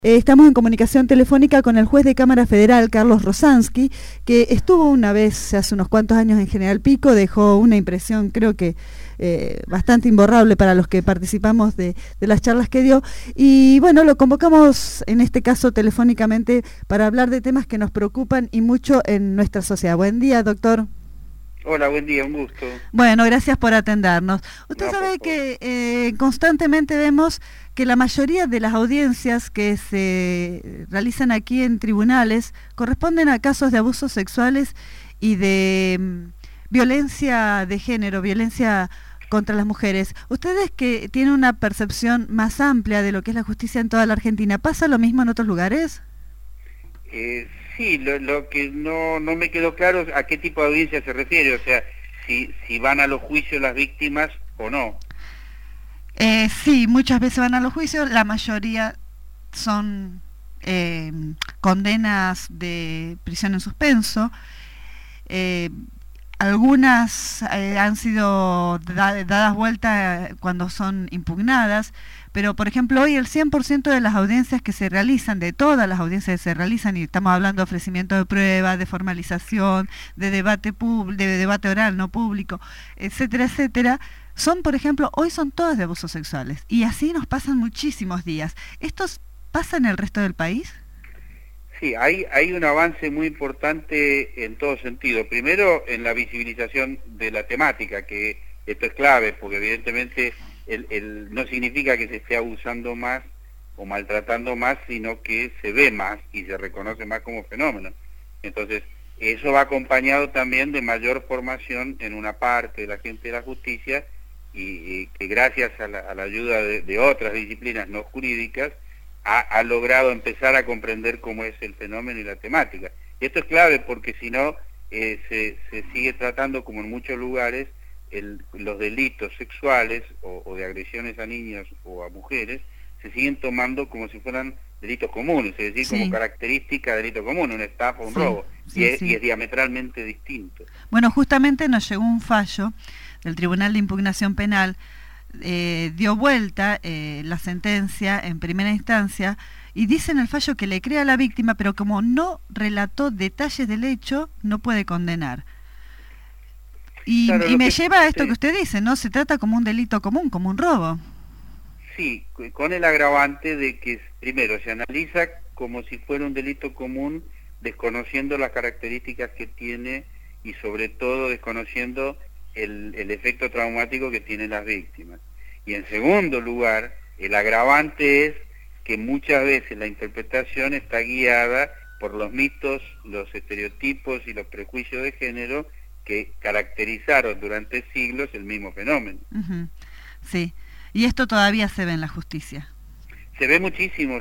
Estamos en comunicación telefónica con el juez de Cámara Federal, Carlos Rosansky, que estuvo una vez hace unos cuantos años en General Pico, dejó una impresión creo que bastante imborrable para los que participamos de las charlas que dio. Y bueno, lo convocamos en este caso telefónicamente para hablar de temas que nos preocupan y mucho en nuestra sociedad. Buen día, doctor. Hola, buen día, un gusto. Bueno, gracias por atendernos. Usted sabe que constantemente vemos que la mayoría de las audiencias que se realizan aquí en tribunales corresponden a casos de abusos sexuales y de violencia de género, violencia contra las mujeres. Ustedes que tienen una percepción más amplia de lo que es la justicia en toda la Argentina, ¿pasa lo mismo en otros lugares? Sí, lo que no me quedó claro es a qué tipo de audiencia se refiere, o sea, si van a los juicios las víctimas o no. Sí, muchas veces van a los juicios, la mayoría son condenas de prisión en suspenso, algunas han sido dadas vuelta cuando son impugnadas, pero por ejemplo hoy el 100% de las audiencias que se realizan, de todas las audiencias que se realizan, y estamos hablando de ofrecimiento de pruebas, de formalización, de debate oral no público, etcétera, etcétera, son, por ejemplo, hoy son todas de abusos sexuales, y así nos pasan muchísimos días. ¿Esto pasa en el resto del país? Sí, hay un avance muy importante en todo sentido. Primero, en la visibilización de la temática, que esto es clave, porque evidentemente no significa que se esté abusando más o maltratando más, sino que se ve más y se reconoce más como fenómeno. Entonces, eso va acompañado también de mayor formación en una parte de la gente de la justicia y que gracias a la ayuda de otras disciplinas no jurídicas ha logrado empezar a comprender cómo es el fenómeno y la temática. Y esto es clave porque si no, se sigue tratando, como en muchos lugares, los delitos sexuales o de agresiones a niños o a mujeres, se siguen tomando como si fueran delitos comunes, es decir, como característica de delito común, una estafa, un robo, y es diametralmente distinto. Bueno, justamente nos llegó un fallo del Tribunal de Impugnación Penal, dio vuelta la sentencia en primera instancia y dice en el fallo que le cree a la víctima, pero como no relató detalles del hecho, no puede condenar. Y, claro, y me lleva a esto que usted dice, ¿no? Se trata como un delito común, como un robo. Sí, con el agravante de que primero se analiza como si fuera un delito común, desconociendo las características que tiene y sobre todo desconociendo el efecto traumático que tienen las víctimas. Y en segundo lugar, el agravante es que muchas veces la interpretación está guiada por los mitos, los estereotipos y los prejuicios de género que caracterizaron durante siglos el mismo fenómeno. Sí, y esto todavía se ve en la justicia. Se ve muchísimo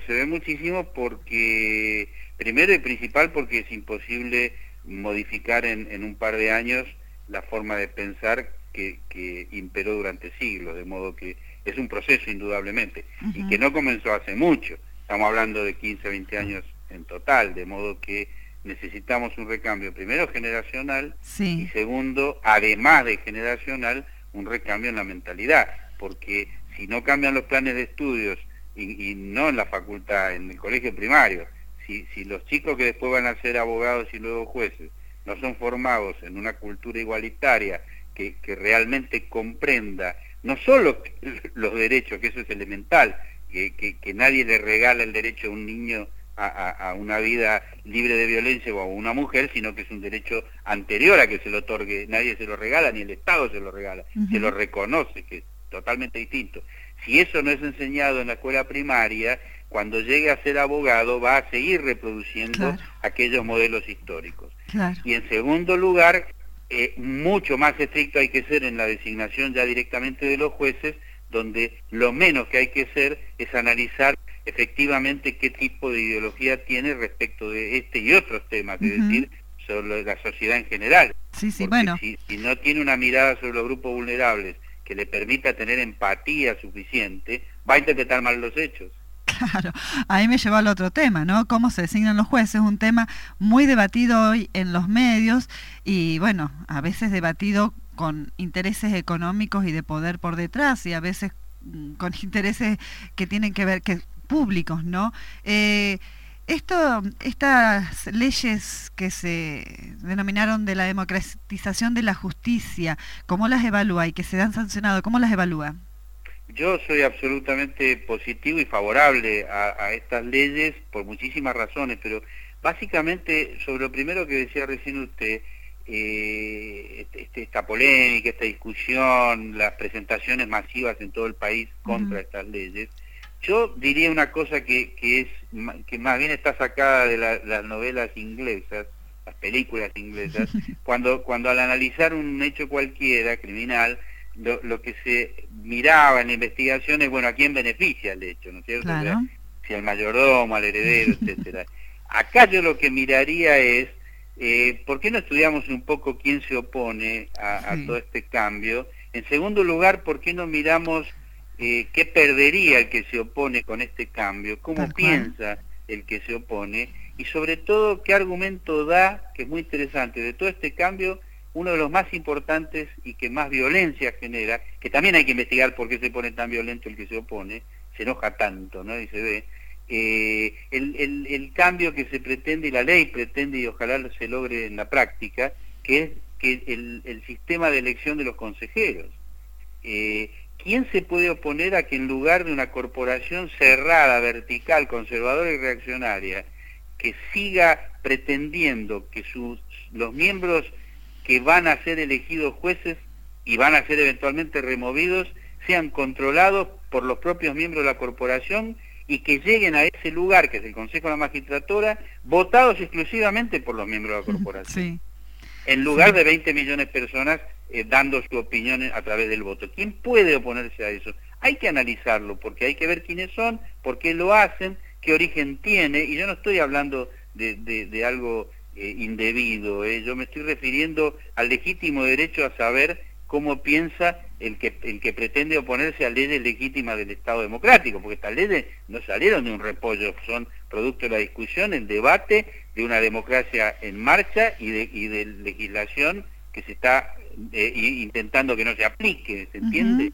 porque, primero y principal, porque es imposible modificar en un par de años la forma de pensar que imperó durante siglos, de modo que es un proceso indudablemente, y que no comenzó hace mucho, estamos hablando de 15, 20 años en total, de modo que necesitamos un recambio, primero generacional, y segundo, además de generacional, un recambio en la mentalidad, porque si no cambian los planes de estudios, y no en la facultad, en el colegio primario, si los chicos que después van a ser abogados y luego jueces, no son formados en una cultura igualitaria que realmente comprenda no solo los derechos, que eso es elemental, que nadie le regala el derecho a un niño a una vida libre de violencia o a una mujer, sino que es un derecho anterior a que se lo otorgue, nadie se lo regala, ni el Estado se lo regala, se lo reconoce, que es totalmente distinto. Si eso no es enseñado en la escuela primaria, cuando llegue a ser abogado va a seguir reproduciendo aquellos modelos históricos. Y en segundo lugar, mucho más estricto hay que ser en la designación ya directamente de los jueces, donde lo menos que hay que hacer es analizar efectivamente qué tipo de ideología tiene respecto de este y otros temas, es decir, sobre la sociedad en general. Porque si no tiene una mirada sobre los grupos vulnerables que le permita tener empatía suficiente, va a interpretar mal los hechos. Claro, ahí me llevó al otro tema, ¿no? Cómo se designan los jueces, un tema muy debatido hoy en los medios y, bueno, a veces debatido con intereses económicos y de poder por detrás y a veces con intereses que tienen que ver, que públicos, ¿no? Estas leyes que se denominaron de la democratización de la justicia, ¿cómo las evalúa y que se han sancionado? ¿Cómo las evalúa? Yo soy absolutamente positivo y favorable a estas leyes por muchísimas razones, pero básicamente sobre lo primero que decía recién usted, esta polémica, esta discusión, las presentaciones masivas en todo el país contra estas leyes, yo diría una cosa que más bien está sacada de las novelas inglesas, las películas inglesas, cuando al analizar un hecho cualquiera, criminal, lo que se miraba en la investigación es, bueno, ¿a quién beneficia el hecho? ¿No es cierto? Claro. O sea, si al mayordomo, al heredero, etcétera. Acá yo lo que miraría es, ¿por qué no estudiamos un poco quién se opone a todo este cambio? En segundo lugar, ¿por qué no miramos qué perdería el que se opone con este cambio? ¿Cómo piensa el que se opone? Y sobre todo, ¿qué argumento da, que es muy interesante, de todo este cambio? Uno de los más importantes y que más violencia genera, que también hay que investigar por qué se pone tan violento el que se opone, se enoja tanto, ¿no? Y se ve, el cambio que se pretende y la ley pretende, y ojalá se logre en la práctica, que es que el sistema de elección de los consejeros. ¿Quién se puede oponer a que en lugar de una corporación cerrada, vertical, conservadora y reaccionaria, que siga pretendiendo que los miembros que van a ser elegidos jueces y van a ser eventualmente removidos sean controlados por los propios miembros de la corporación y que lleguen a ese lugar, que es el Consejo de la Magistratura, votados exclusivamente por los miembros de la corporación? En lugar de 20 millones de personas dando su opinión a través del voto. ¿Quién puede oponerse a eso? Hay que analizarlo, porque hay que ver quiénes son, por qué lo hacen, qué origen tiene, y yo no estoy hablando de algo indebido, yo me estoy refiriendo al legítimo derecho a saber cómo piensa el que pretende oponerse a leyes legítimas del Estado democrático, porque estas leyes no salieron de un repollo, son producto de la discusión, el debate de una democracia en marcha y de legislación que se está intentando que no se aplique, ¿se entiende?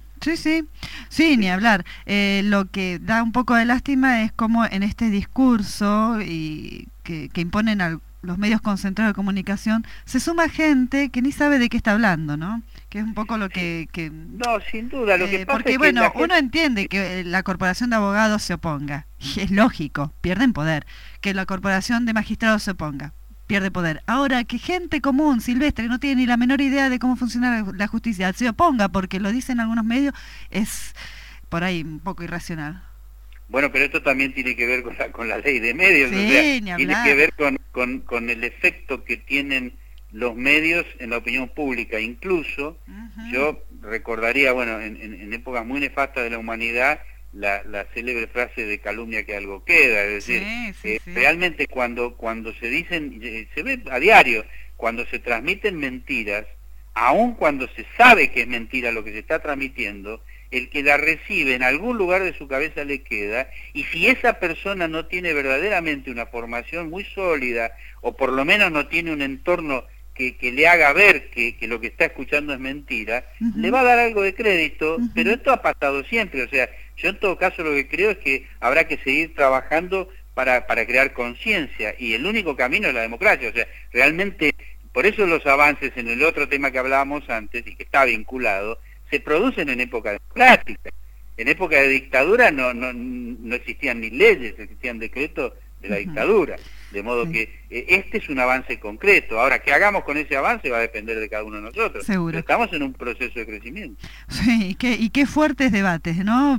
Sí, ni hablar. Lo que da un poco de lástima es cómo en este discurso que imponen los medios concentrados de comunicación, se suma gente que ni sabe de qué está hablando, ¿no? Que es un poco lo que... No, sin duda, lo que pasa porque es que bueno, la gente... uno entiende que la corporación de abogados se oponga, y es lógico, pierden poder. Que la corporación de magistrados se oponga, pierde poder. Ahora, que gente común, silvestre, que no tiene ni la menor idea de cómo funciona la justicia, se oponga porque lo dicen algunos medios, es por ahí un poco irracional. Bueno, pero esto también tiene que ver con la ley de medios, sí, o sea, ni tiene hablar. que ver con el efecto que tienen los medios en la opinión pública. Incluso, yo recordaría, bueno, en épocas muy nefastas de la humanidad, la célebre frase de calumnia que algo queda, es decir, realmente cuando se dicen, se ve a diario, cuando se transmiten mentiras, aun cuando se sabe que es mentira lo que se está transmitiendo, el que la recibe en algún lugar de su cabeza le queda, y si esa persona no tiene verdaderamente una formación muy sólida, o por lo menos no tiene un entorno que le haga ver que lo que está escuchando es mentira, le va a dar algo de crédito, pero esto ha pasado siempre, o sea, yo en todo caso lo que creo es que habrá que seguir trabajando para crear conciencia, y el único camino es la democracia, o sea, realmente, por eso los avances en el otro tema que hablábamos antes, y que está vinculado, se producen en época democrática. En época de dictadura no existían ni leyes, existían decretos de la dictadura. De modo que este es un avance concreto. Ahora, ¿qué hagamos con ese avance? Va a depender de cada uno de nosotros. Seguro. Pero estamos en un proceso de crecimiento. Sí, y qué fuertes debates, ¿no?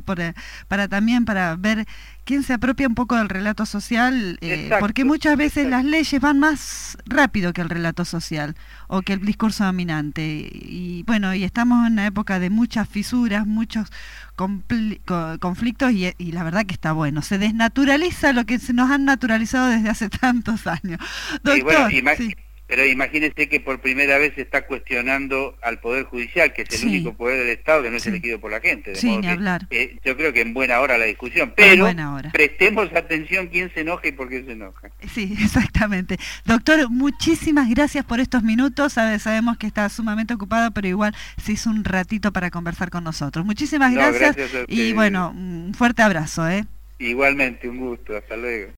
Para ver quién se apropia un poco del relato social, porque muchas veces las leyes van más rápido que el relato social o que el discurso dominante. Y bueno, y estamos en una época de muchas fisuras, muchos conflictos y la verdad que está bueno. Se desnaturaliza lo que se nos han naturalizado desde hace tantos años. Doctor, pero imagínese que por primera vez se está cuestionando al Poder Judicial, que es el único poder del Estado que no es elegido por la gente. De modo ni que, hablar. Yo creo que en buena hora la discusión, pero prestemos atención quién se enoja y por qué se enoja. Sí, exactamente. Doctor, muchísimas gracias por estos minutos. Sabemos que está sumamente ocupado, pero igual se hizo un ratito para conversar con nosotros. Muchísimas gracias, y bueno, un fuerte abrazo. Igualmente, un gusto, hasta luego.